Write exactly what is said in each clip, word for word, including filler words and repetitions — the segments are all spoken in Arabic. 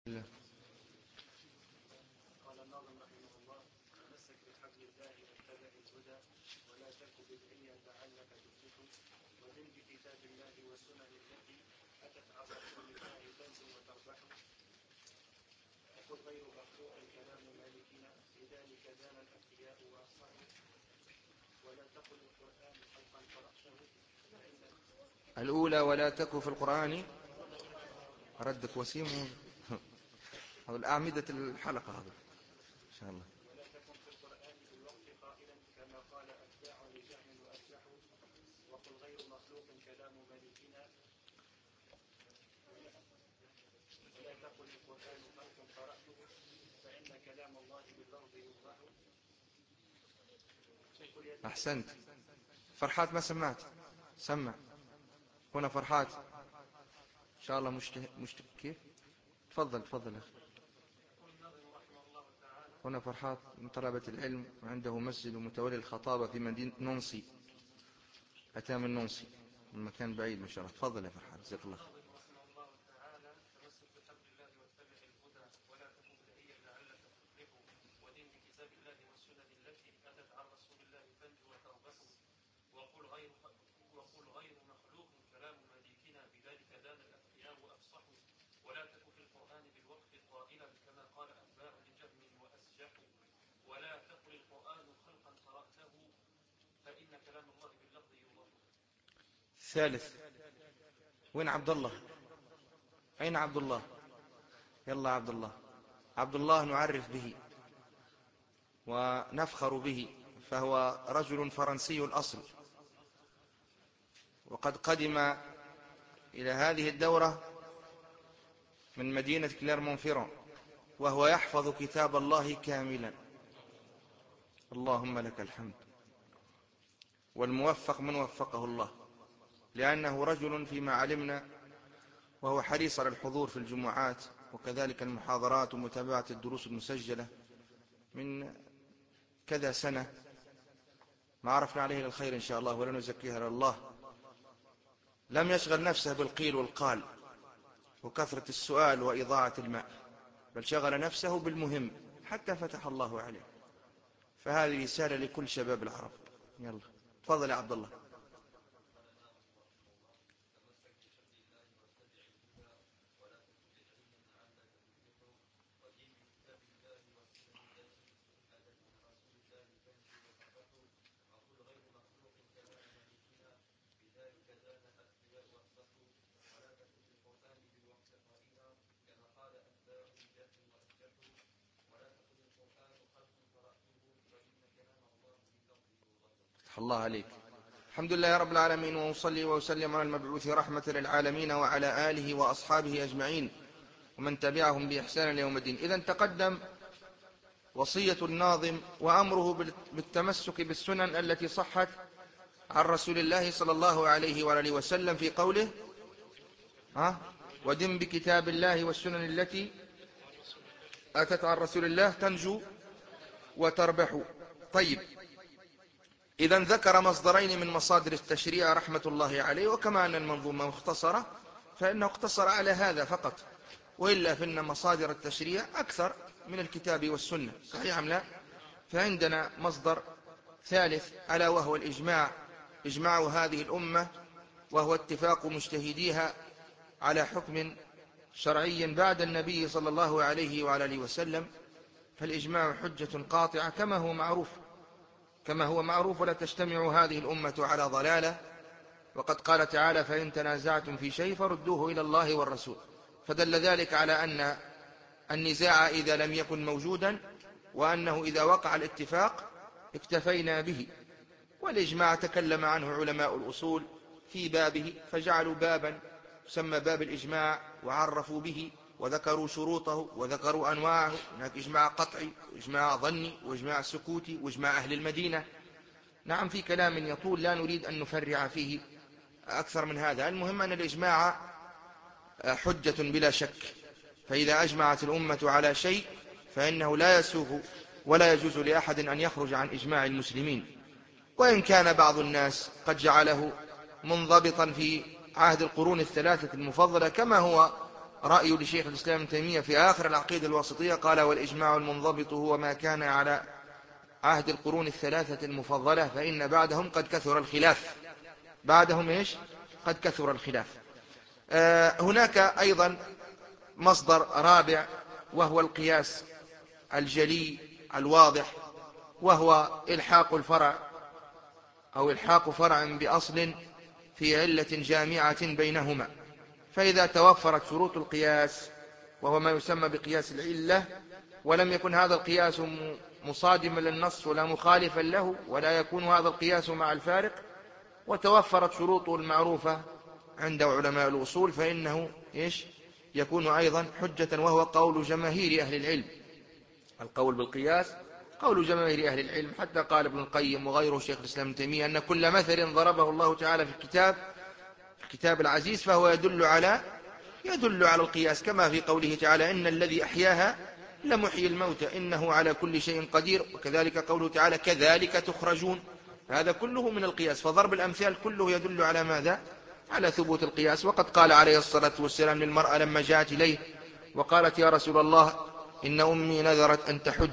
الله. قال الناظم رحمه الله: تمسك بحبل الله واتبع الهدى ولا تك بدعيا لعلك تفلح ودن بكتاب الله والسنن التي اتت عن رسول الله تنجو وتربح وقل غير مخلوق كلام مالكنا لذلك دان الاثرياء واصحوا ولا تقل القران خلقا قراته فان الأولى ولا تك في القرآن ردك وسيم هذا الأعمدة الحلقة هذا إن شاء الله. ولا تكن في القران بالوقت قائلا كما قال اتباع لجهم وارجحوا وقل غير مخلوق كلام مالكنا ولا تقل القرآن خلق قرأته فإن كلام الله باللفظ يوضح. أحسنت. فرحات ما سمعت سمع هنا فرحات إن شاء الله مشته... مشته... كيف تفضل تفضل أخي. هنا فرحات من طلبة العلم وعنده مسجد ومتولي الخطابة في مدينة نونسي، أتى من نونسي من مكان بعيد ما شاء الله. تفضل يا فرحات جزاك الله خير. وقل غير مخلوق كلام مالكنا بذلك دان الأثرياء وأفصحوا ولا تك في القرآن بالوقف قائلا كما قال أتباع لجهم وأسجحوا ولا تقل القرآن خلقا قرأته فإن كلام الله باللفظ يوضح. ثالث وين عبد الله؟ أين عبد الله؟ يلا عبد الله. عبد الله نعرف به ونفخر به، فهو رجل فرنسي الأصل، وقد قدم إلى هذه الدورة من مدينة كليرمونفيرون وهو يحفظ كتاب الله كاملا. اللهم لك الحمد، والموفق من وفقه الله، لأنه رجل فيما علمنا وهو حريص على الحضور في الجمعات وكذلك المحاضرات ومتابعة الدروس المسجلة من كذا سنة، ما عرفنا عليه الخير إن شاء الله ولا نزكيها لله. لم يشغل نفسه بالقيل والقال وكثرة السؤال وإضاعة الماء، بل شغل نفسه بالمهم حتى فتح الله عليه. فهذه رسالة لكل شباب العرب. يلا تفضل يا عبد الله. الله عليك. الحمد لله رب العالمين، وأصلي وأسلم على المبعوث رحمة للعالمين وعلى آله وأصحابه أجمعين ومن تبعهم بإحسان ليوم الدين. إذن تقدم وصية الناظم وأمره بالتمسك بالسنن التي صحت عن رسول الله صلى الله عليه وآله وسلم في قوله ها ودن بكتاب الله والسنن التي أتت عن رسول الله تنجو وتربح. طيب، إذن ذكر مصدرين من مصادر التشريع رحمة الله عليه، وكما أن المنظومة مختصرة فإنه اقتصر على هذا فقط، وإلا فإن مصادر التشريع أكثر من الكتاب والسنة، صحيح أم لا؟ فعندنا مصدر ثالث ألا وهو الإجماع، إجماع هذه الأمة، وهو اتفاق مجتهديها على حكم شرعي بعد النبي صلى الله عليه وآله وسلم. فالإجماع حجة قاطعة كما هو معروف كما هو معروف ولا تجتمع هذه الأمة على ضلالة، وقد قال تعالى فإن تنازعتم في شيء فردوه إلى الله والرسول. فدل ذلك على أن النزاع إذا لم يكن موجودا، وأنه إذا وقع الاتفاق اكتفينا به. والإجماع تكلم عنه علماء الأصول في بابه، فجعلوا بابا يسمى باب الإجماع وعرفوا به وذكروا شروطه وذكروا أنواعه. هناك إجماع قطعي وإجماع ظني وإجماع سكوتي وإجماع أهل المدينة. نعم، في كلام يطول لا نريد أن نفرع فيه أكثر من هذا. المهم أن الإجماع حجة بلا شك، فإذا أجمعت الأمة على شيء فإنه لا يسوغ ولا يجوز لأحد أن يخرج عن إجماع المسلمين، وإن كان بعض الناس قد جعله منضبطا في عهد القرون الثلاثة المفضلة كما هو رأي لشيخ الإسلام ابن تيمية في آخر العقيدة الواسطية، قال: والإجماع المنضبط هو ما كان على عهد القرون الثلاثة المفضلة، فإن بعدهم قد كثر الخلاف. بعدهم إيش؟ قد كثر الخلاف. آه هناك أيضا مصدر رابع، وهو القياس الجلي الواضح، وهو إلحاق الفرع أو إلحاق فرع بأصل في علة جامعة بينهما. فإذا توفرت شروط القياس، وهو ما يسمى بقياس العلة، ولم يكن هذا القياس مصادما للنص ولا مخالفا له، ولا يكون هذا القياس مع الفارق، وتوفرت شروطه المعروفة عند علماء الأصول، فإنه إيش؟ يكون أيضا حجة، وهو قول جماهير أهل العلم. القول بالقياس قول جماهير أهل العلم، حتى قال ابن القيم وغيره شيخ الإسلام ابن تيمية أن كل مثل ضربه الله تعالى في الكتاب الكتاب العزيز فهو يدل على يدل على القياس، كما في قوله تعالى: إن الذي أحياها لمحيي الموتى إنه على كل شيء قدير. وكذلك قوله تعالى: كذلك تخرجون. هذا كله من القياس. فضرب الأمثال كله يدل على ماذا؟ على ثبوت القياس. وقد قال عليه الصلاة والسلام للمرأة لما جاءت إليه وقالت: يا رسول الله، إن أمي نذرت أن تحج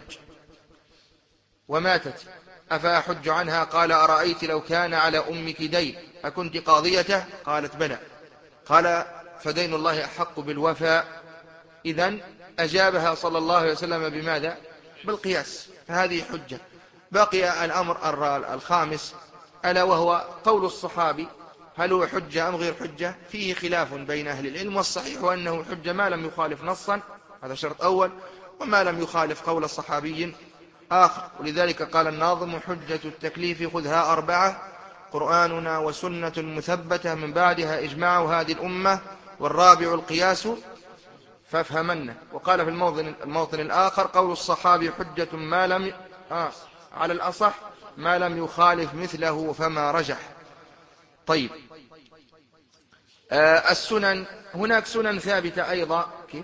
وماتت، أفأحج عنها؟ قال: أرأيت لو كان على أمك دين أكنت قاضيته؟ قالت: بلى. قال: فدين الله أحق بالوفاء. إذن أجابها صلى الله عليه وسلم بماذا؟ بالقياس. فهذه حجة. بقي الأمر الخامس، ألا وهو قول الصحابي، هل هو حجة أم غير حجة؟ فيه خلاف بين أهل العلم، والصحيح أنه حجة ما لم يخالف نصا، هذا شرط أول، وما لم يخالف قول صحابي آخر. ولذلك قال الناظم: حجة التكليف خذها أربعة، قرآننا وسنة مثبتة من بعدها إجماع هذه الأمة، والرابع القياس فافهمن. وقال في الموطن, الموطن الآخر: قول الصحابي حجة ما لم آه على الأصح ما لم يخالف مثله فما رجح. طيب، آه السنن، هناك سنن ثابتة أيضا. كيف؟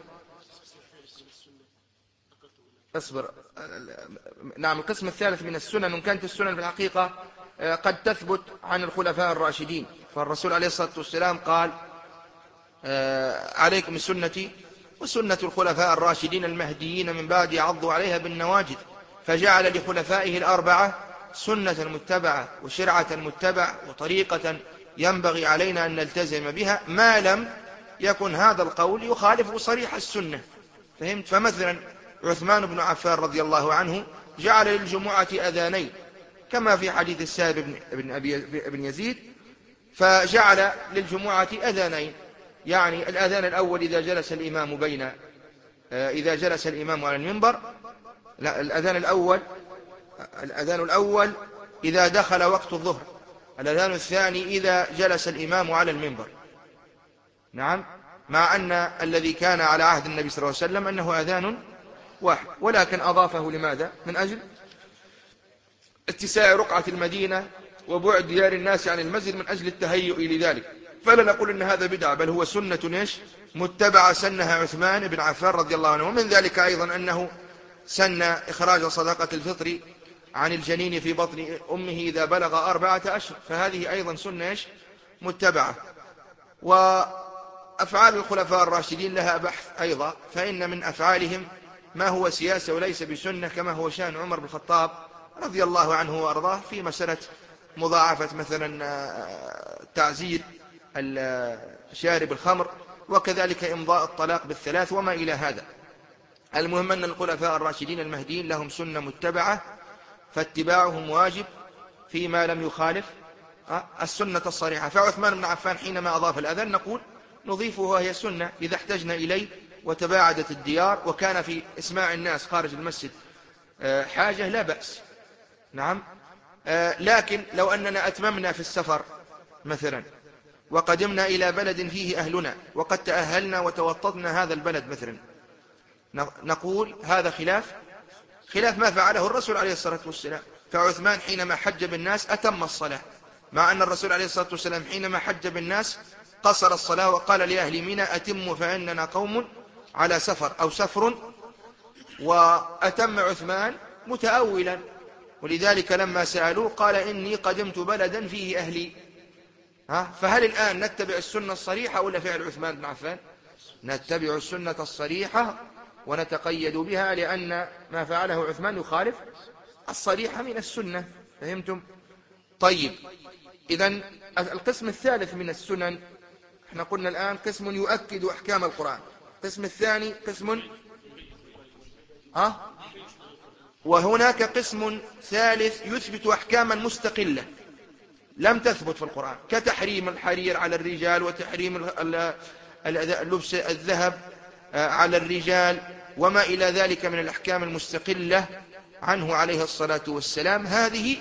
اصبر. نعم، القسم الثالث من السنن، وإن كانت السنن في الحقيقة قد تثبت عن الخلفاء الراشدين. فالرسول عليه الصلاة والسلام قال: عليكم بسنتي وسنة الخلفاء الراشدين المهديين من بعد عضوا عليها بالنواجذ. فجعل لخلفائه الأربعة سنة متبعة وشرعة متبعة وطريقة ينبغي علينا أن نلتزم بها، ما لم يكن هذا القول يخالف صريح السنة. فهمت؟ فمثلا عثمان بن عفان رضي الله عنه جعل للجمعة أذانين، كما في حديث السائب بن, أبي بن يزيد، فجعل للجمعة أذانين، يعني الأذان الأول إذا جلس الإمام بين إذا جلس الإمام على المنبر، لا، الأذان الأول الأذان الأول إذا دخل وقت الظهر، الأذان الثاني إذا جلس الإمام على المنبر. نعم، مع أن الذي كان على عهد النبي صلى الله عليه وسلم أنه أذان واحد، ولكن أضافه لماذا؟ من أجل اتساع رقعة المدينة وبعد ديار الناس عن المسجد، من أجل التهيؤ لذلك. فلا نقول إن هذا بدعة، بل هو سنة إيش؟ متبعة سنها عثمان بن عفان رضي الله عنه. ومن ذلك أيضا أنه سن إخراج صدقة الفطر عن الجنين في بطن أمه إذا بلغ أربعة أشهر، فهذه أيضا سنة إيش؟ متبعة. وأفعال الخلفاء الراشدين لها بحث أيضا، فإن من أفعالهم ما هو سياسة وليس بسنة، كما هو شأن عمر بن الخطاب رضي الله عنه وأرضاه في مسألة مضاعفة مثلا تعزير شارب الخمر، وكذلك إمضاء الطلاق بالثلاث وما إلى هذا. المهم أن الخلفاء الراشدين المهديين لهم سنة متبعة، فاتباعهم واجب فيما لم يخالف السنة الصريحة. فعثمان بن عفان حينما أضاف الأذان نقول نضيفه وهي سنة إذا احتجنا إليه وتباعدت الديار وكان في إسماع الناس خارج المسجد حاجة، لا بأس. نعم، لكن لو أننا أتممنا في السفر مثلا وقدمنا إلى بلد فيه أهلنا وقد تأهلنا وتوطدنا هذا البلد مثلا، نقول هذا خلاف خلاف ما فعله الرسول عليه الصلاة والسلام. فعثمان حينما حج بالناس أتم الصلاة، مع أن الرسول عليه الصلاة والسلام حينما حج بالناس قصر الصلاة وقال لأهل منى: أتموا فإننا قوم على سفر أو سفر. وأتم عثمان متأولا، ولذلك لما سألوه قال: إني قدمت بلدا فيه أهلي. ها؟ فهل الآن نتبع السنة الصريحة ولا فعل عثمان بن عفان؟ نتبع السنة الصريحة ونتقيد بها، لأن ما فعله عثمان يخالف الصريحة من السنة. فهمتم؟ طيب، إذن القسم الثالث من السنن، احنا قلنا الآن قسم يؤكد أحكام القرآن، القسم الثاني قسم ها وهناك قسم ثالث يثبت أحكاما مستقلة لم تثبت في القرآن، كتحريم الحرير على الرجال، وتحريم لبس الذهب على الرجال، وما إلى ذلك من الأحكام المستقلة عنه عليه الصلاة والسلام. هذه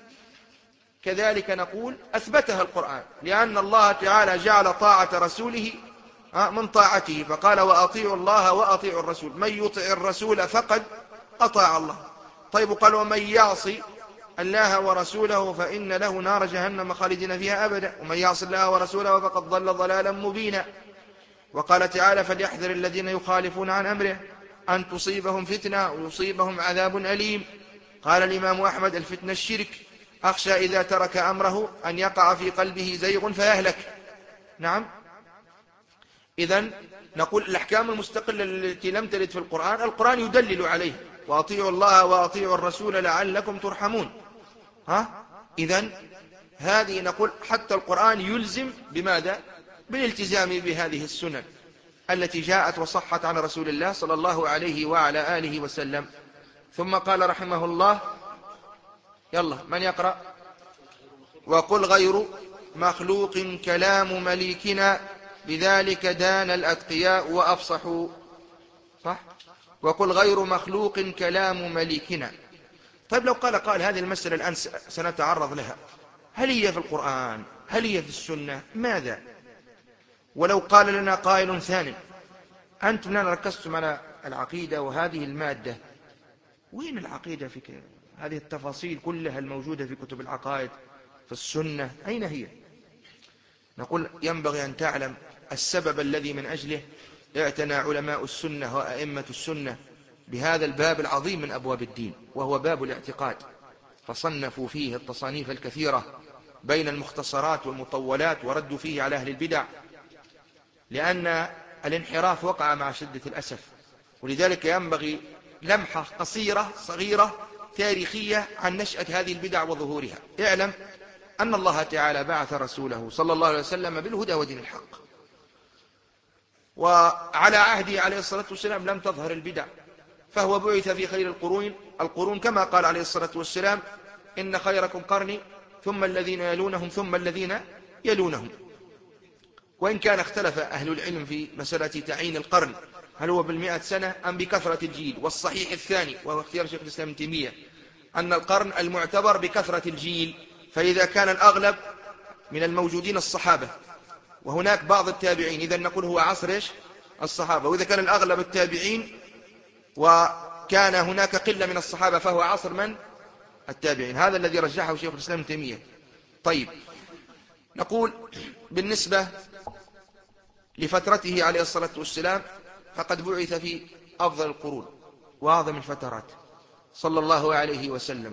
كذلك نقول أثبتها القرآن، لأن الله تعالى جعل طاعة رسوله من طاعته، فقال وأطيعوا الله وأطيعوا الرسول، من يطع الرسول فقد أطاع الله. طيب، قال ومن يعصي الله ورسوله فإن له نار جهنم خالدين فيها أبدا، ومن يعص الله ورسوله فقد ضل ضلالا مبينا. وقال تعالى فليحذر الذين يخالفون عن أمره أن تصيبهم فتنة ويصيبهم عذاب أليم. قال الإمام أحمد الفتنة الشرك، أخشى إذا ترك أمره أن يقع في قلبه زيغ فيهلك. نعم، إذن نقول الأحكام المستقلة التي لم ترد في القرآن، القرآن يدلل عليه، وأطيعوا الله وأطيعوا الرسول لعلكم ترحمون. ها إذن هذه نقول حتى القرآن يلزم بماذا؟ بالالتزام بهذه السنن التي جاءت وصحت عن رسول الله صلى الله عليه وعلى آله وسلم. ثم قال رحمه الله، يلا من يقرأ؟ وقل غير مخلوق كلام مليكنا بذلك دان الأتقياء وأفصحوا. صح؟ وقل غير مخلوق كلام مليكنا. طيب، لو قال قال هذه المسألة الآن سنتعرض لها، هل هي في القرآن؟ هل هي في السنة؟ ماذا؟ ولو قال لنا قائل ثانٍ أنتم لنا ركزتم على العقيدة وهذه المادة، وين العقيدة في هذه التفاصيل كلها الموجودة في كتب العقائد في السنة؟ أين هي؟ نقول ينبغي أن تعلم السبب الذي من أجله اعتنى علماء السنة وأئمة السنة بهذا الباب العظيم من أبواب الدين، وهو باب الاعتقاد، فصنفوا فيه التصانيف الكثيرة بين المختصرات والمطولات، وردوا فيه على أهل البدع، لأن الانحراف وقع مع شدة الأسف. ولذلك ينبغي لمحة قصيرة صغيرة تاريخية عن نشأة هذه البدع وظهورها. اعلم أن الله تعالى بعث رسوله صلى الله عليه وسلم بالهدى ودين الحق، وعلى عهده عليه الصلاة والسلام لم تظهر البدع، فهو بعث في خير القرون القرون كما قال عليه الصلاة والسلام إن خيركم قرني ثم الذين يلونهم ثم الذين يلونهم. وإن كان اختلف أهل العلم في مسألة تعيين القرن، هل هو بالمئة سنة أم بكثرة الجيل؟ والصحيح الثاني، وهو اختيار شيخ الإسلام ابن تيمية، أن القرن المعتبر بكثرة الجيل، فإذا كان الأغلب من الموجودين الصحابة وهناك بعض التابعين، إذا نقول هو عصر إيش؟ الصحابة. وإذا كان الأغلب التابعين وكان هناك قلة من الصحابة فهو عصر من؟ التابعين. هذا الذي رجحه شيخ الإسلام ابن تيمية. طيب، نقول بالنسبة لفترته عليه الصلاة والسلام فقد بعث في أفضل القرون وأعظم الفترات صلى الله عليه وسلم،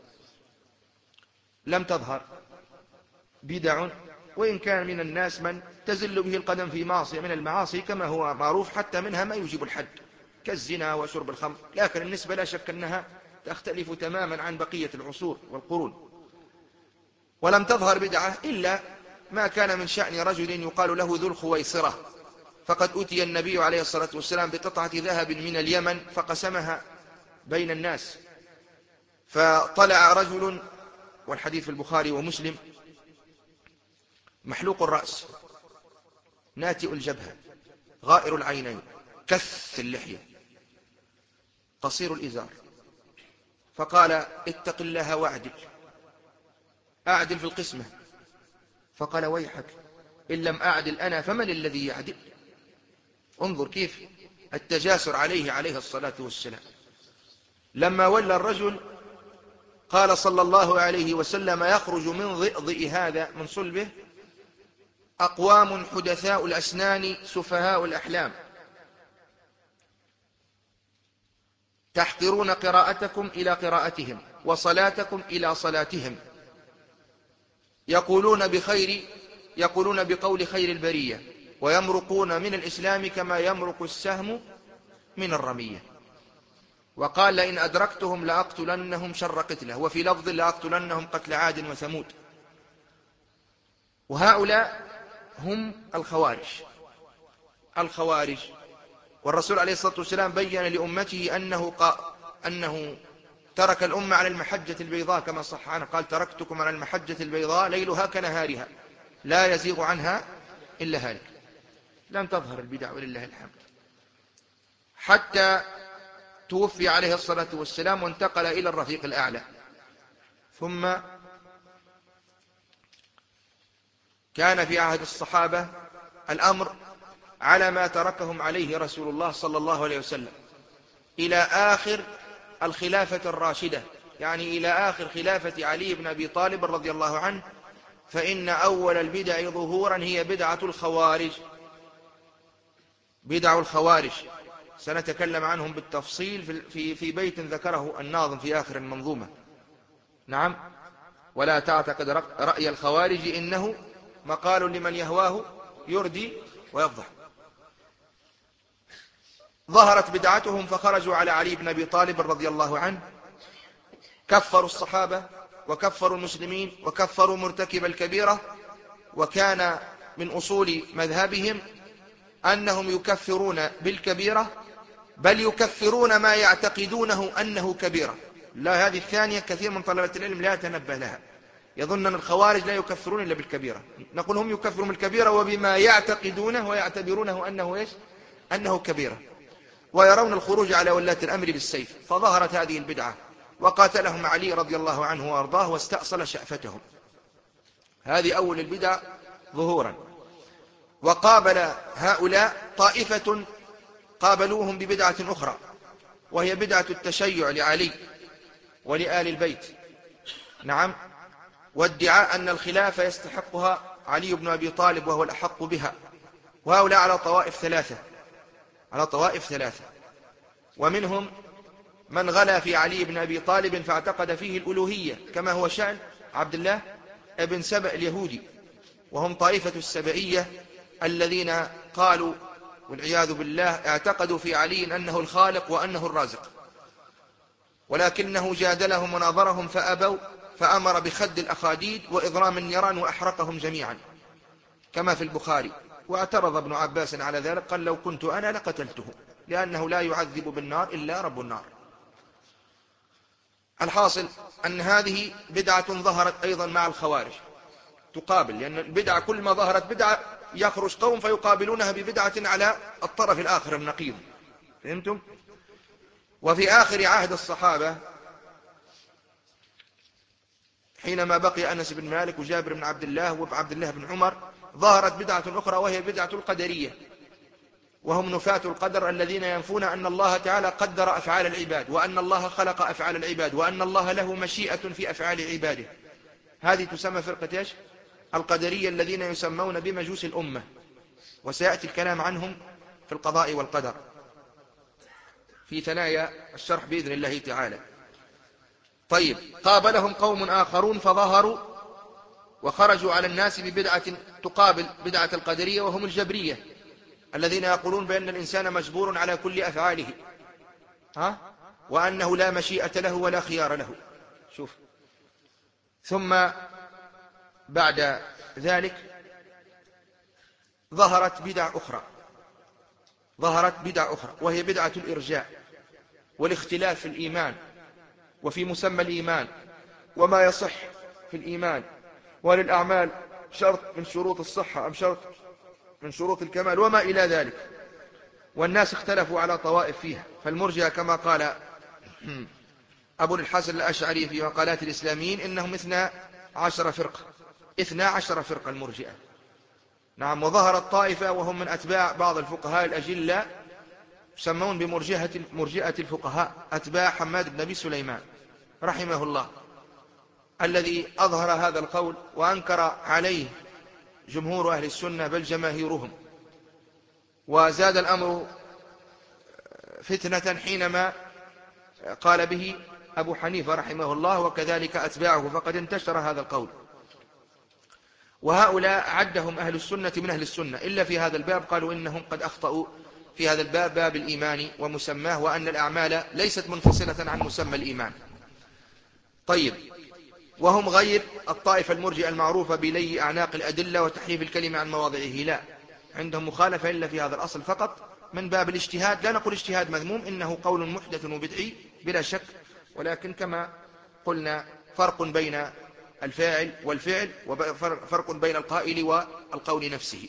لم تظهر بدع، وإن كان من الناس من تزل به القدم في معصية من المعاصي كما هو معروف، حتى منها ما يجيب الحد كالزنا وشرب الخمر، لكن النسبة لا شك أنها تختلف تماما عن بقية العصور والقرون. ولم تظهر بدعة إلا ما كان من شأن رجل يقال له ذو الخويصرة، فقد أتي النبي عليه الصلاة والسلام بقطعة ذهب من اليمن فقسمها بين الناس، فطلع رجل، والحديث في البخاري ومسلم، محلوق الرأس، ناتئ الجبهة، غائر العينين، كث اللحية، قصير الإزار، فقال اتق الله واعدل، أعدل في القسمة. فقال ويحك إن لم أعدل أنا فمن الذي يعدل؟ انظر كيف التجاسر عليه عليه الصلاة والسلام. لما ولى الرجل قال صلى الله عليه وسلم يخرج من ضئضئ هذا من صلبه أقوام حدثاء الأسنان سفهاء الأحلام تحقرون قراءتكم إلى قراءتهم وصلاتكم إلى صلاتهم، يقولون بخير يقولون بقول خير البرية ويمرقون من الإسلام كما يمرق السهم من الرمية. وقال لئن أدركتهم لأقتلنهم شر قتله، وفي لفظ لأقتلنهم قتل عاد وثمود. وهؤلاء هم الخوارج الخوارج والرسول عليه الصلاة والسلام بين لأمته أنه, قا أنه ترك الأمة على المحجة البيضاء كما صح عنه، قال تركتكم على المحجة البيضاء ليلها كنهارها لا يزيغ عنها إلا هالك. لم تظهر البدع ولله الحمد حتى توفي عليه الصلاة والسلام وانتقل إلى الرفيق الأعلى. ثم كان في عهد الصحابة الأمر على ما تركهم عليه رسول الله صلى الله عليه وسلم إلى آخر الخلافة الراشدة، يعني إلى آخر خلافة علي بن أبي طالب رضي الله عنه. فإن أول البدع ظهورا هي بدعة الخوارج بدع الخوارج سنتكلم عنهم بالتفصيل في في بيت ذكره الناظم في آخر المنظومة. نعم. ولا تعتقد رأي الخوارج إنه مقال لمن يهواه يردي ويفضح. ظهرت بدعتهم فخرجوا على علي بن أبي طالب رضي الله عنه، كفروا الصحابة وكفروا المسلمين وكفروا مرتكب الكبيرة. وكان من أصول مذهبهم أنهم يكفرون بالكبيرة، بل يكفرون ما يعتقدونه أنه كبيرة. لا، هذه الثانية كثير من طلبة العلم لا يتنبه لها، يظن أن الخوارج لا يكفرون إلا بالكبيرة. نقول هم يكفرون بالكبيرة وبما يعتقدونه ويعتبرونه أنه إيش؟ أنه كبيرة، ويرون الخروج على ولاة الأمر بالسيف. فظهرت هذه البدعة وقاتلهم علي رضي الله عنه وأرضاه واستأصل شأفتهم. هذه أول البدع ظهورا. وقابل هؤلاء طائفة قابلوهم ببدعة أخرى، وهي بدعة التشيع لعلي ولآل البيت. نعم. وادعاء أن الخلافة يستحقها علي بن أبي طالب وهو الأحق بها. وهؤلاء على طوائف ثلاثة على طوائف ثلاثة ومنهم من غلا في علي بن أبي طالب فاعتقد فيه الألوهية كما هو شأن عبد الله ابن سبأ اليهودي، وهم طائفة السبئية الذين قالوا والعياذ بالله اعتقدوا في علي أنه الخالق وأنه الرازق، ولكنه جادلهم وناظرهم فأبوا، فأمر بخد الأخاديد وإضرام النيران وأحرقهم جميعا كما في البخاري. واعترض ابن عباس على ذلك، قال لو كنت أنا لقتلته، لأنه لا يعذب بالنار إلا رب النار. الحاصل أن هذه بدعة ظهرت أيضا مع الخوارج تقابل، لأن البدعة كل ما ظهرت بدعة يخرج قوم فيقابلونها ببدعة على الطرف الآخر النقيض. فهمتم؟ وفي آخر عهد الصحابة حينما بقي أنس بن مالك وجابر بن عبد الله وعبد الله بن عمر ظهرت بدعة أخرى وهي بدعة القدرية، وهم نفاة القدر الذين ينفون أن الله تعالى قدر أفعال العباد، وأن الله خلق أفعال العباد، وأن الله له مشيئة في أفعال عباده. هذه تسمى فرقة إيش؟ القدرية، الذين يسمون بمجوس الأمة، وسيأتي الكلام عنهم في القضاء والقدر في ثنايا الشرح بإذن الله تعالى. طيب، قابلهم قوم آخرون فظهروا وخرجوا على الناس ببدعة تقابل بدعة القدرية، وهم الجبرية الذين يقولون بأن الإنسان مجبور على كل أفعاله، ها؟ وأنه لا مشيئة له ولا خيار له. شوف. ثم بعد ذلك ظهرت بدع أخرى ظهرت بدع أخرى وهي بدعة الإرجاء والاختلاف في الإيمان وفي مسمى الإيمان وما يصح في الإيمان، وللأعمال شرط من شروط الصحة أم شرط من شروط الكمال وما إلى ذلك. والناس اختلفوا على طوائف فيها، فالمرجئة كما قال أبو الحسن الأشعري في مقالات الإسلاميين إنهم اثنا عشر فرقة اثنا عشر فرقة المرجئة. نعم. وظهرت طائفة وهم من أتباع بعض الفقهاء الأجلاء يسمون بمرجئة مرجئة الفقهاء، أتباع حماد بن أبي سليمان رحمه الله، الذي أظهر هذا القول وأنكر عليه جمهور أهل السنة بل جماهيرهم. وزاد الأمر فتنة حينما قال به أبو حنيفة رحمه الله وكذلك أتباعه، فقد انتشر هذا القول. وهؤلاء عدهم أهل السنة من أهل السنة، إلا في هذا الباب قالوا إنهم قد أخطأوا في هذا الباب، باب الإيمان ومسماه، وأن الأعمال ليست منفصلة عن مسمى الإيمان. طيب، وهم غير الطائفة المرجئة المعروفة بلي أعناق الأدلة وتحريف الكلمة عن مواضعه، لا، عندهم مخالفة إلا في هذا الأصل فقط من باب الاجتهاد. لا نقول اجتهاد مذموم، إنه قول محدث وبدعي بلا شك، ولكن كما قلنا فرق بين الفاعل والفعل، وفرق بين القائل والقول نفسه.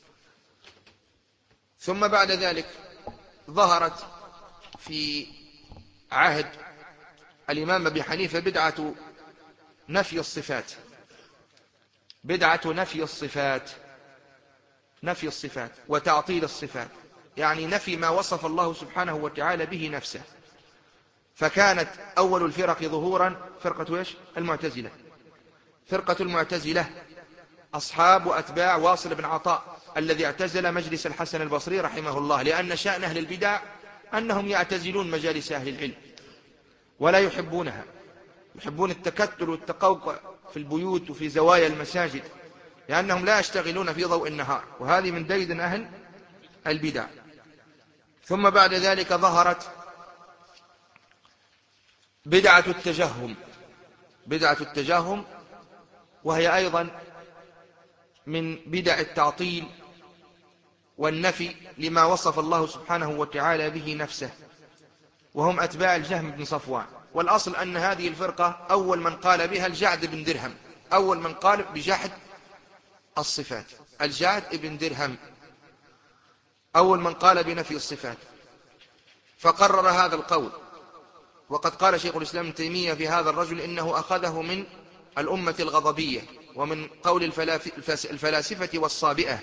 ثم بعد ذلك ظهرت في عهد الإمام أبي حنيفة بدعة نفي الصفات، بدعة نفي الصفات نفي الصفات وتعطيل الصفات، يعني نفي ما وصف الله سبحانه وتعالى به نفسه. فكانت أول الفرق ظهورا فرقة إيش؟ المعتزلة. فرقة المعتزلة أصحاب وأتباع واصل بن عطاء الذي اعتزل مجلس الحسن البصري رحمه الله، لأن شأن أهل البدع أنهم يعتزلون مجالس أهل العلم ولا يحبونها، يحبون التكتل والتقوقع في البيوت وفي زوايا المساجد، لأنهم لا يشتغلون في ضوء النهار، وهذه من ديدن أهل البدع. ثم بعد ذلك ظهرت بدعة التجهم، بدعة التجهم وهي أيضا من بدع التعطيل والنفي لما وصف الله سبحانه وتعالى به نفسه، وهم أتباع الجهم بن صفوان. والأصل أن هذه الفرقة أول من قال بها الجعد بن درهم، أول من قال بجحد الصفات الجعد بن درهم، أول من قال بنفي الصفات، فقرر هذا القول. وقد قال شيخ الإسلام ابن تيمية في هذا الرجل إنه أخذه من الأمة الغضبية ومن قول الفلاسفة والصابئة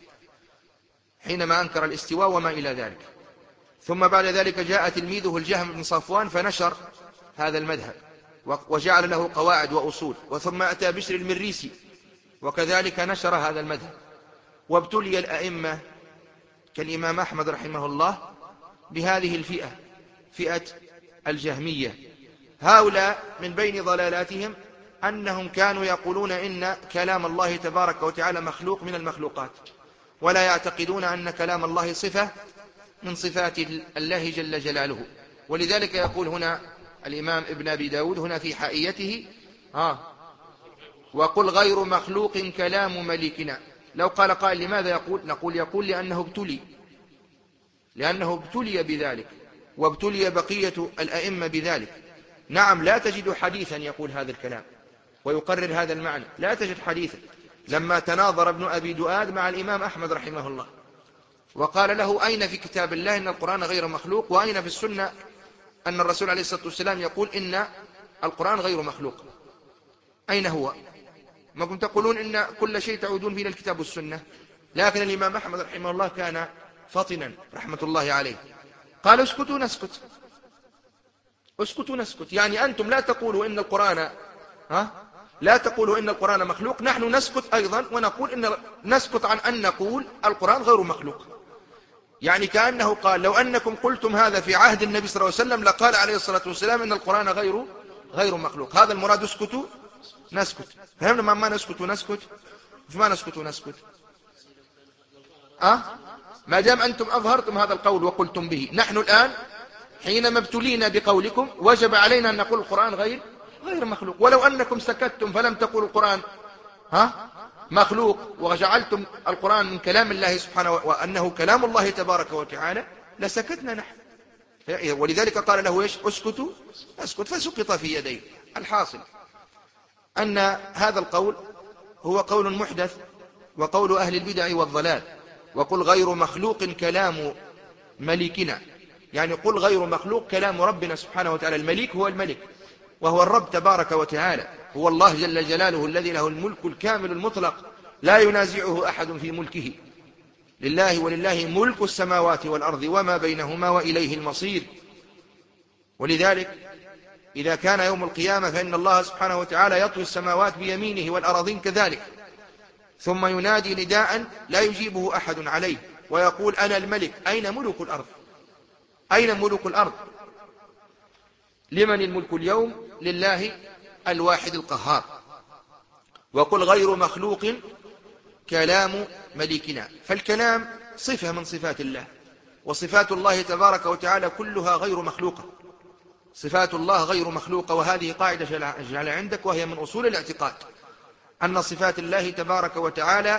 حينما أنكر الاستواء وما إلى ذلك. ثم بعد ذلك جاء تلميذه الجهم بن صفوان فنشر هذا المذهب وجعل له قواعد وأصول، وثم أتى بشر المريسي وكذلك نشر هذا المذهب. وابتلي الأئمة كالإمام أحمد رحمه الله بهذه الفئة، فئة الجهمية. هؤلاء من بين ضلالاتهم أنهم كانوا يقولون إن كلام الله تبارك وتعالى مخلوق من المخلوقات، ولا يعتقدون أن كلام الله صفة من صفات الله جل جلاله. ولذلك يقول هنا الإمام ابن أبي داود هنا في حائيته ها وقل غير مخلوق كلام ملكنا. لو قال قائل لماذا يقول؟ نقول يقول لأنه ابتلي، لأنه ابتلي بذلك، وابتلي بقية الأئمة بذلك. نعم، لا تجد حديثا يقول هذا الكلام ويقرر هذا المعنى، لا تجد حديثا. لما تناظر ابن أبي دؤاد مع الإمام أحمد رحمه الله وقال له أين في كتاب الله إن القرآن غير مخلوق، وأين في السنة أن الرسول عليه الصلاة والسلام يقول إن القرآن غير مخلوق؟ أين هو؟ ما كنت تقولون إن كل شيء تعودون فيه إلى الكتاب والسنة. لكن الإمام أحمد رحمه الله كان فطنا رحمة الله عليه، قال اسكتوا نسكت، اسكتوا نسكت، يعني أنتم لا تقولوا إن القرآن ها لا تقولوا إن القرآن مخلوق، نحن نسكت أيضا ونقول إن نسكت عن أن نقول القرآن غير مخلوق. يعني كأنه قال لو أنكم قلتم هذا في عهد النبي صلى الله عليه وسلم لقال عليه الصلاة والسلام إن القرآن غير غير مخلوق. هذا المراد، اسكتوا نسكت. فهمنا ما ما نسكت ونسكت؟ فما نسكت ونسكت أه؟ ما دام أنتم أظهرتم هذا القول وقلتم به، نحن الآن حينما ابتلينا بقولكم وجب علينا أن نقول القرآن غير غير مخلوق. ولو أنكم سكتتم فلم تقولوا القرآن ها مخلوق وجعلتم القرآن من كلام الله سبحانه وأنه كلام الله تبارك وتعالى لسكتنا نحن. ولذلك قال له إيش؟ اسكتوا اسكت، فسقط في يديه. الحاصل أن هذا القول هو قول محدث وقول أهل البدع والضلال. وقل غير مخلوق كلام ملكنا، يعني قل غير مخلوق كلام ربنا سبحانه وتعالى. الملك هو الملك وهو الرب تبارك وتعالى، هو الله جل جلاله الذي له الملك الكامل المطلق لا ينازعه أحد في ملكه. لله ولله ملك السماوات والأرض وما بينهما وإليه المصير. ولذلك إذا كان يوم القيامة فإن الله سبحانه وتعالى يطوي السماوات بيمينه والأراضين كذلك، ثم ينادي نداء لا يجيبه أحد عليه ويقول أنا الملك. أين ملك الأرض؟ أين ملك الأرض؟ لمن الملك اليوم؟ لله الواحد القهار. وقل غير مخلوق كلام مليكنا. فالكلام صفة من صفات الله، وصفات الله تبارك وتعالى كلها غير مخلوقة. صفات الله غير مخلوقة، وهذه قاعدة جعل عندك، وهي من أصول الاعتقاد، أن صفات الله تبارك وتعالى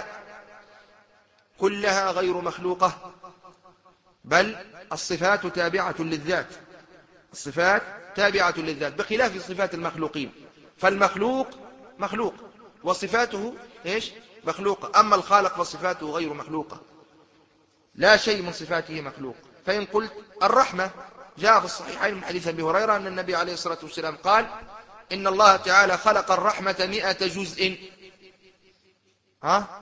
كلها غير مخلوقة، بل الصفات تابعة للذات. الصفات تابعة للذات بخلاف صفات المخلوقين، فالمخلوق مخلوق وصفاته إيش؟ مخلوقة. أما الخالق فصفاته غير مخلوقة، لا شيء من صفاته مخلوق. فإن قلت الرحمة، جاء في الصحيحين من حديث أبي هريرة أن النبي عليه الصلاة والسلام قال إن الله تعالى خلق الرحمة مئة جزء، ها؟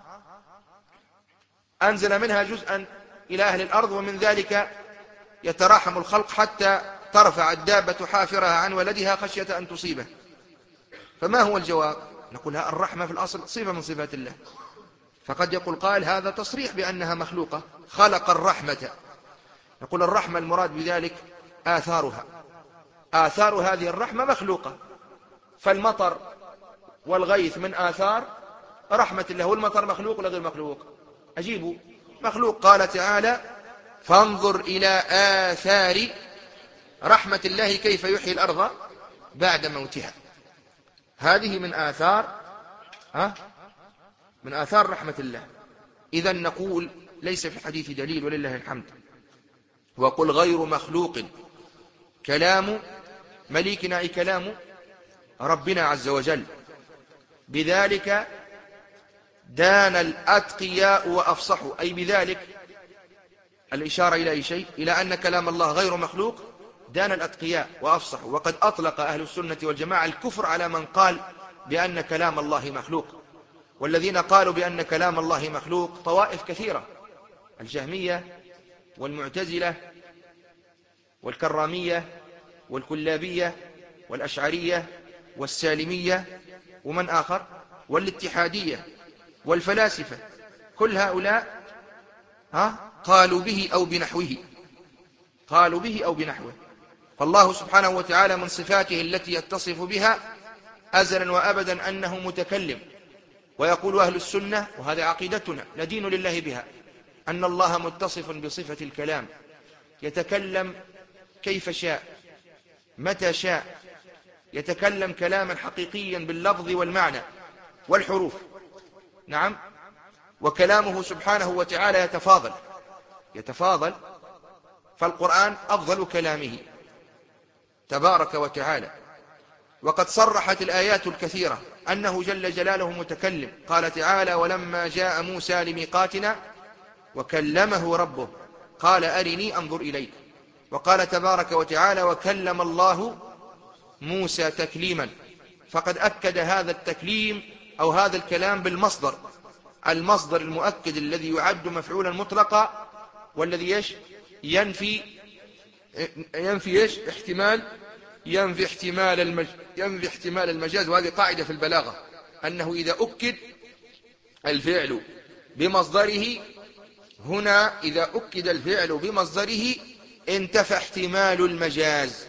أنزل منها جزءا إلى أهل الأرض، ومن ذلك يتراحم الخلق حتى ترفع الدابة حافرها عن ولدها خشية أن تصيبه. فما هو الجواب؟ نقول الرحمة في الأصل صفة من صفات الله، فقد يقول قائل هذا تصريح بأنها مخلوقة، خلق الرحمة. نقول الرحمة المراد بذلك آثارها، آثار هذه الرحمة مخلوقة، فالمطر والغيث من آثار رحمة الله. والمطر مخلوق ولا غير مخلوق؟ أجيبوا، مخلوق. قال تعالى فانظر إلى آثار رحمة الله كيف يحيي الأرض بعد موتها. هذه من آثار ها من آثار رحمة الله. إذن نقول ليس في الحديث دليل ولله الحمد. وقل غير مخلوق كلام مليكنا، أي كلام ربنا عز وجل. بذلك دان الأتقياء وأفصحوا، أي بذلك الإشارة إلى أي شيء؟ إلى أن كلام الله غير مخلوق دان الأتقياء وأفصحوا. وقد أطلق أهل السنة والجماعة الكفر على من قال بأن كلام الله مخلوق. والذين قالوا بأن كلام الله مخلوق طوائف كثيرة: الجهمية والمعتزلة والكرامية والكلابية والأشعرية والسالمية، ومن آخر، والاتحادية والفلاسفة. كل هؤلاء ها قالوا به أو بنحوه، قالوا به أو بنحوه. فالله سبحانه وتعالى من صفاته التي يتصف بها أزلا وأبدا أنه متكلم. ويقول أهل السنة، وهذا عقيدتنا ندين لله بها، أن الله متصف بصفة الكلام، يتكلم كيف شاء متى شاء، يتكلم كلاما حقيقيا باللفظ والمعنى والحروف. نعم. وكلامه سبحانه وتعالى يتفاضل يتفاضل فالقرآن أفضل كلامه تبارك وتعالى. وقد صرحت الآيات الكثيرة أنه جل جلاله متكلم. قال تعالى ولما جاء موسى لميقاتنا وكلمه ربه قال أرني أنظر إليك. وقال تبارك وتعالى وكلم الله موسى تكليما. فقد أكد هذا التكليم أو هذا الكلام بالمصدر، المصدر المؤكد الذي يعد مفعولا مطلقا، والذي يش ينفي ينفي ايش احتمال ينفي احتمال المج... ينفي احتمال المجاز. وهذه قاعدة في البلاغة، أنه إذا أكد الفعل بمصدره، هنا إذا أكد الفعل بمصدره انتفى احتمال المجاز.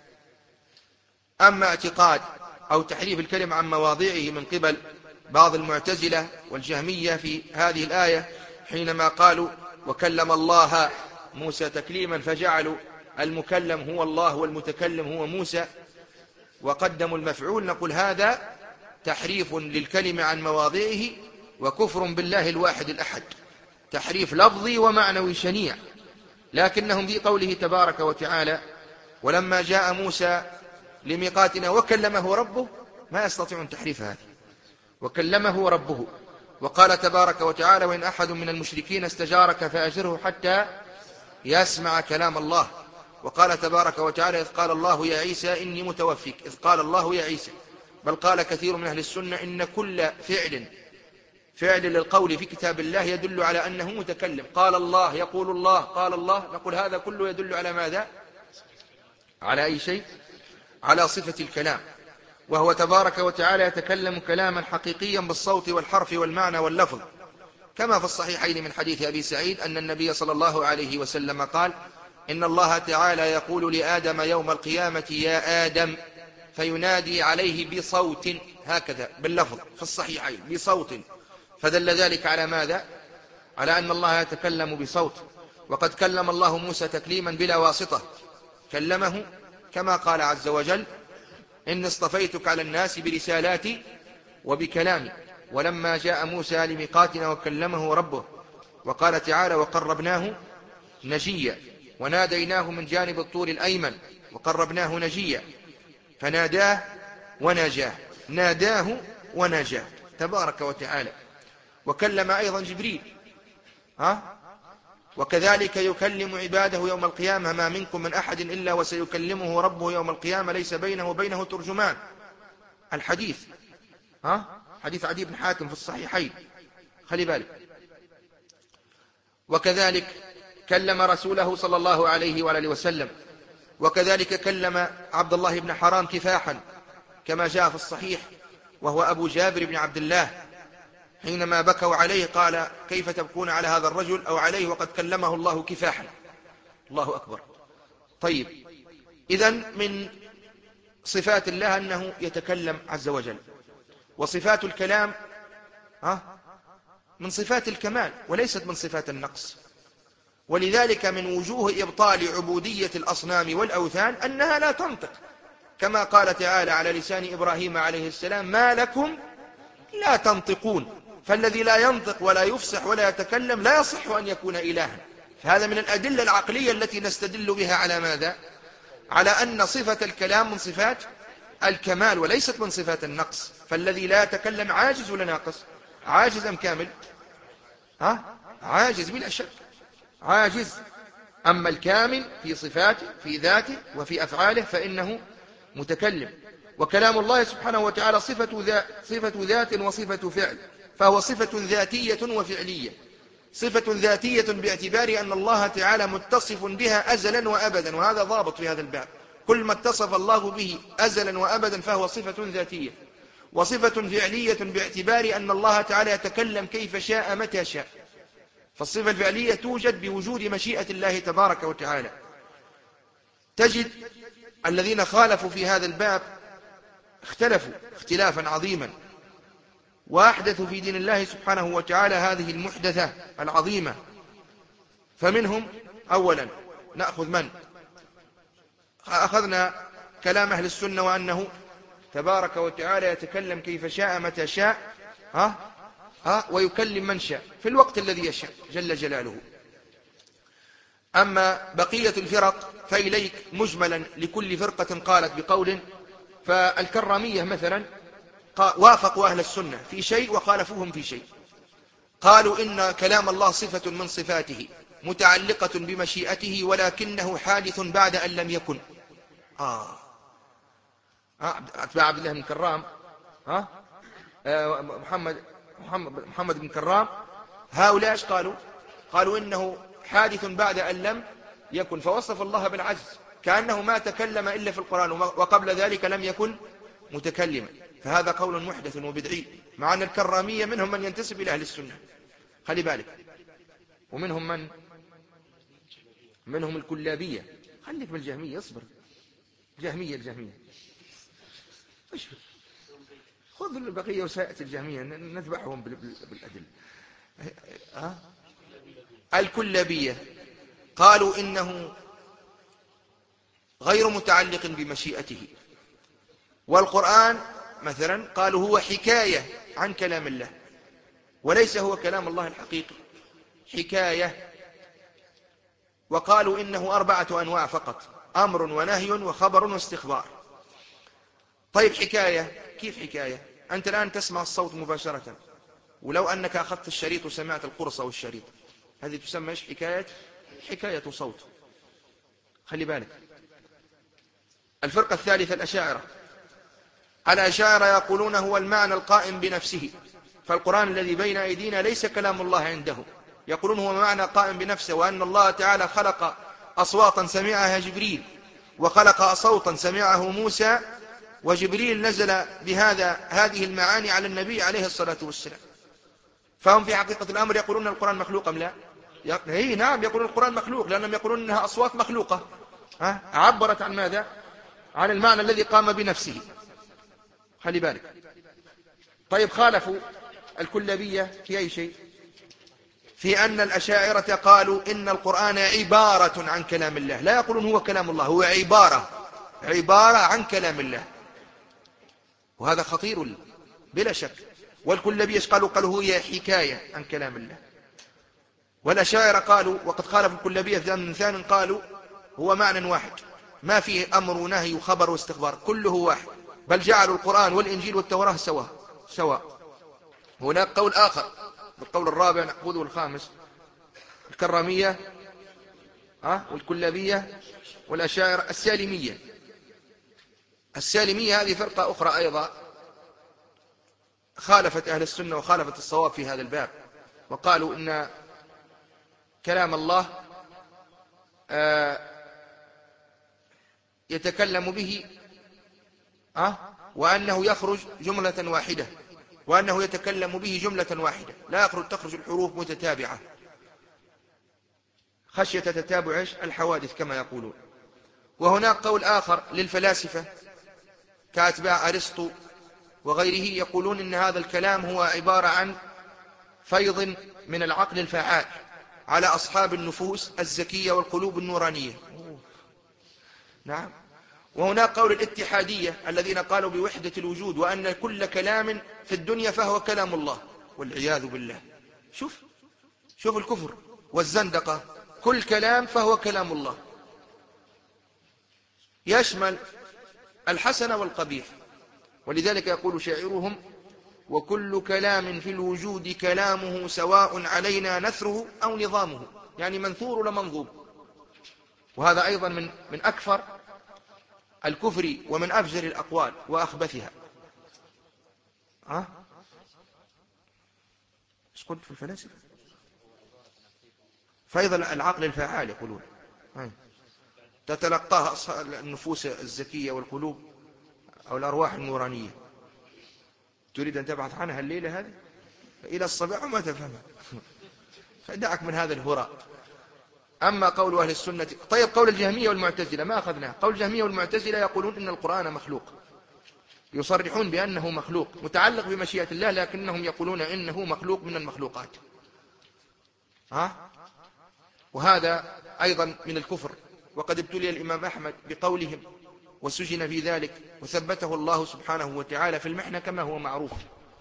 أما اعتقاد أو تحريف الكلم عن مواضعه من قبل بعض المعتزلة والجهمية في هذه الآية، حينما قالوا وكلم الله موسى تكليما، فجعلوا المكلم هو الله والمتكلم هو موسى وقدموا المفعول، نقول هذا تحريف للكلم عن مواضعه وكفر بالله الواحد الأحد، تحريف لفظي ومعنوي شنيع. لكنهم في قوله تبارك وتعالى ولما جاء موسى لميقاتنا وكلمه ربه ما يستطيعون تحريف هذا، وكلمه ربه. وقال تبارك وتعالى وإن أحد من المشركين استجارك فأجره حتى يسمع كلام الله. وقال تبارك وتعالى إذ قال الله يا عيسى إني متوفيك، إذ قال الله يا عيسى. بل قال كثير من أهل السنة إن كل فعل فعل للقول في كتاب الله يدل على أنه متكلم. قال الله، يقول الله، قال الله، نقول هذا كله يدل على ماذا؟ على أي شيء؟ على صفة الكلام. وهو تبارك وتعالى يتكلم كلاما حقيقيا بالصوت والحرف والمعنى واللفظ، كما في الصحيحين من حديث أبي سعيد أن النبي صلى الله عليه وسلم قال إن الله تعالى يقول لآدم يوم القيامة يا آدم، فينادي عليه بصوت، هكذا باللفظ في الصحيحين بصوت، فدل ذلك على ماذا؟ على أن الله يتكلم بصوت. وقد كلم الله موسى تكليما بلا واسطة، كلمه كما قال عز وجل: إن اصطفيتك على الناس برسالاتي وبكلامي. ولما جاء موسى لميقاتنا وكلمه ربه وقال تعالى: وقربناه نجيا وناديناه من جانب الطور الأيمن وقربناه نجيا، فناداه وناجاه، ناداه وناجاه تبارك وتعالى. وكلم أيضا جبريل، ها؟ وكذلك يكلم عباده يوم القيامة: ما منكم من أحد إلا وسيكلمه ربه يوم القيامة ليس بينه وبينه ترجمان. الحديث، ها؟ حديث عدي بن حاتم في الصحيحين، خلي بالك. وكذلك كلم رسوله صلى الله عليه وآله وسلم. وكذلك كلم عبد الله بن حرام كفاحا كما جاء في الصحيح، وهو أبو جابر بن عبد الله، حينما بكوا عليه قال: كيف تبكون على هذا الرجل أو عليه وقد كلمه الله كفاحا؟ الله أكبر. طيب، إذن من صفات الله أنه يتكلم عز وجل. وصفات الكلام من صفات الكمال وليست من صفات النقص. ولذلك من وجوه إبطال عبودية الأصنام والأوثان أنها لا تنطق، كما قال تعالى على لسان إبراهيم عليه السلام: ما لكم لا تنطقون. فالذي لا ينطق ولا يفصح ولا يتكلم لا يصح أن يكون إلها. فهذا من الأدلة العقلية التي نستدل بها على ماذا؟ على أن صفة الكلام من صفات الكمال وليست من صفات النقص. فالذي لا يتكلم عاجز ولا ناقص؟ عاجز أم كامل؟ ها؟ عاجز بلا شك، عاجز. أما الكامل في صفاته في ذاته وفي أفعاله فإنه متكلم. وكلام الله سبحانه وتعالى صفة ذات, صفة ذات وصفة فعل، فهو صفة ذاتية وفعلية. صفة ذاتية باعتبار أن الله تعالى متصف بها أزلا وأبدا، وهذا ضابط في هذا الباب: كل ما اتصف الله به أزلا وأبدا فهو صفة ذاتية. وصفة فعلية باعتبار أن الله تعالى يتكلم كيف شاء متى شاء. فالصفة الفعلية توجد بوجود مشيئة الله تبارك وتعالى. تجد الذين خالفوا في هذا الباب اختلفوا اختلافا عظيما، وأحدثوا في دين الله سبحانه وتعالى هذه المحدثة العظيمة. فمنهم أولا نأخذ من أخذنا كلام أهل السنة، وأنه تبارك وتعالى يتكلم كيف شاء متى شاء، ها ها ويكلم من شاء في الوقت الذي يشاء جل جلاله. أما بقية الفرق فإليك مجملا لكل فرقة قالت بقول. فالكرامية مثلا وافقوا أهل السنة في شيء وخالفوهم في شيء. قالوا إن كلام الله صفة من صفاته متعلقة بمشيئته ولكنه حادث بعد أن لم يكن. آه أتباع عبد الله بن كرام، ها آه محمد محمد محمد بن كرام، هؤلاء ايش قالوا؟ قالوا إنه حادث بعد أن لم يكن، فوصف الله بالعجز كأنه ما تكلم إلا في القرآن، وقبل ذلك لم يكن متكلما. فهذا قول محدث وبدعي، مع أن الكرامية منهم من ينتسب إلى أهل السنة، خلي بالك. ومنهم من منهم الكلابية. خليك بالجهمية، اصبر. جهمية الجهمية خذ البقية وسيأتي الجهمية نتبعهم بالأدلة. أه؟ الكلابية قالوا إنه غير متعلق بمشيئته. والقرآن مثلا قالوا هو حكاية عن كلام الله وليس هو كلام الله الحقيقي، حكاية. وقالوا إنه أربعة أنواع فقط: أمر ونهي وخبر واستخبار. طيب حكاية، كيف حكاية؟ أنت الآن تسمع الصوت مباشرة، ولو أنك أخذت الشريط وسمعت القرصة والشريط، هذه تسمى إيش؟ حكاية حكاية صوت. خلي بالك. الفرقة الثالثة الأشاعرة. الأشاعرة يقولون هو المعنى القائم بنفسه، فالقرآن الذي بين أيدينا ليس كلام الله عندهم. يقولون هو معنى قائم بنفسه، وأن الله تعالى خلق أصواتا سمعها جبريل وخلق صوتا سمعه موسى، وجبريل نزل بهذا هذه المعاني على النبي عليه الصلاة والسلام. فهم في حقيقة الأمر يقولون القرآن مخلوق أم لا؟ هي نعم، يقولون القرآن مخلوق، لأنهم يقولون أنها أصوات مخلوقة، ها؟ عبرت عن ماذا؟ عن المعنى الذي قام بنفسه. خلي بالك. طيب خالفوا الكلابية في أي شيء؟ في أن الأشاعرة قالوا إن القرآن عبارة عن كلام الله، لا يقولون هو كلام الله، هو عبارة عبارة عن كلام الله، وهذا خطير بلا شك. والكلابية قالوا قالوا هي حكاية عن كلام الله. والأشاعرة قالوا، وقد خالف الكلابية في من ثان، قالوا هو معنى واحد، ما فيه أمر ونهي وخبر واستخبار، كله واحد، بل جعلوا القرآن والإنجيل والتوراة سواء سواء. هناك قول آخر، القول الرابع نأخذه الخامس، الكرامية أه؟ والكلابية والأشاعرة السالمية. السالمية هذه فرقة أخرى أيضا خالفت أهل السنة وخالفت الصواب في هذا الباب، وقالوا إن كلام الله يتكلم به أه؟ وأنه يخرج جملة واحدة، وأنه يتكلم به جملة واحدة، لا يخرج تخرج الحروف متتابعة خشية تتابع الحوادث كما يقولون. وهناك قول آخر للفلاسفة كأتباع أرسطو وغيره، يقولون إن هذا الكلام هو عبارة عن فيض من العقل الفعال على أصحاب النفوس الزكية والقلوب النورانية. نعم. وهناك قول الاتحادية الذين قالوا بوحدة الوجود، وأن كل كلام في الدنيا فهو كلام الله، والعياذ بالله. شوف شوف الكفر والزندقة، كل كلام فهو كلام الله، يشمل الحسن والقبيح. ولذلك يقول شاعرهم: وكل كلام في الوجود كلامه سواء علينا نثره أو نظامه، يعني منثور لمنظوم. وهذا أيضا من من أكثر الكفر ومن أفجر الأقوال وأخبثها. ها؟ ايش قلت في الفلاسفة؟ فيض العقل الفعال يقولون، تتلقاها النفوس الزكية والقلوب أو الأرواح النورانية. تريد أن تبحث عنها الليلة هذه إلى الصباح وما تفهمها. فدعك من هذا الهراء. أما قول أهل السنة، طيب قول الجهمية والمعتزلة ما أخذناه. قول الجهمية والمعتزلة يقولون إن القرآن مخلوق، يصرحون بأنه مخلوق متعلق بمشيئة الله، لكنهم يقولون إنه مخلوق من المخلوقات. ها؟ وهذا أيضا من الكفر. وقد ابتلي الإمام أحمد بقولهم وسجن في ذلك، وثبته الله سبحانه وتعالى في المحنة كما هو معروف.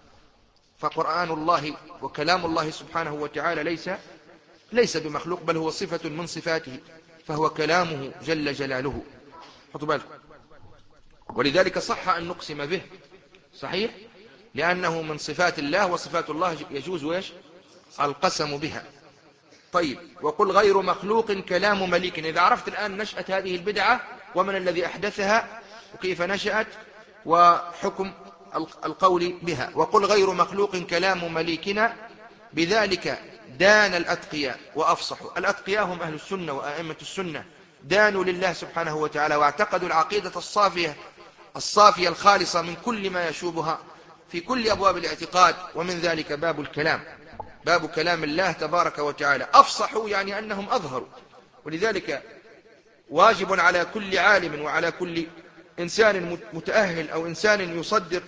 فقرآن الله وكلام الله سبحانه وتعالى ليس ليس بمخلوق، بل هو صفة من صفاته، فهو كلامه جل جلاله. حطوا بالكم. ولذلك صح أن نقسم به، صحيح، لأنه من صفات الله، وصفات الله يجوز ويش القسم بها. طيب، وقل غير مخلوق كلام مليك. إذا عرفت الآن نشأة هذه البدعة ومن الذي أحدثها وكيف نشأت وحكم القول بها. وقل غير مخلوق كلام مليكنا بذلك دان الأتقياء وأفصحوا. الأتقياء هم أهل السنة وأئمة السنة، دانوا لله سبحانه وتعالى واعتقدوا العقيدة الصافية الصافية الخالصة من كل ما يشوبها في كل أبواب الاعتقاد، ومن ذلك باب الكلام، باب كلام الله تبارك وتعالى. أفصحوا يعني أنهم أظهروا. ولذلك واجب على كل عالم وعلى كل إنسان متأهل أو إنسان يصدر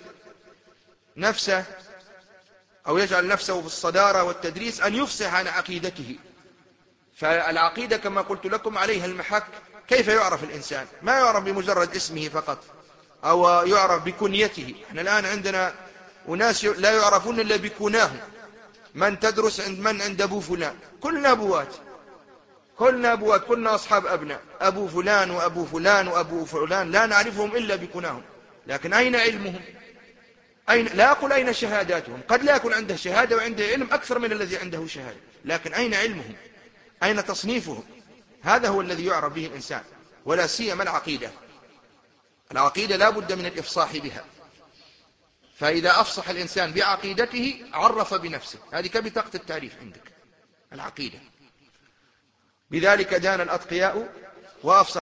نفسه أو يجعل نفسه في الصدارة والتدريس أن يفصح عن عقيدته. فالعقيدة كما قلت لكم عليها المحك. كيف يعرف الإنسان؟ ما يعرف بمجرد اسمه فقط أو يعرف بكنيته. احنا الآن عندنا وناس لا يعرفون إلا بكناهم. من تدرس عند من؟ عند أبو فلان. كلنا أبوات، كلنا أبوات، كلنا أصحاب أبناء، أبو فلان وأبو فلان وأبو فلان، لا نعرفهم إلا بكناهم. لكن أين علمهم؟ أين؟ لا أقول أين شهاداتهم، قد لا يكون عنده شهادة وعنده علم أكثر من الذي عنده شهادة، لكن أين علمهم؟ أين تصنيفهم؟ هذا هو الذي يعرف به الإنسان، ولا سيما العقيدة. العقيدة لا بد من الإفصاح بها. فإذا أفصح الإنسان بعقيدته عرف بنفسه. هذه كبطاقة التعريف عندك، العقيدة. بذلك دان الأتقياء وأفصح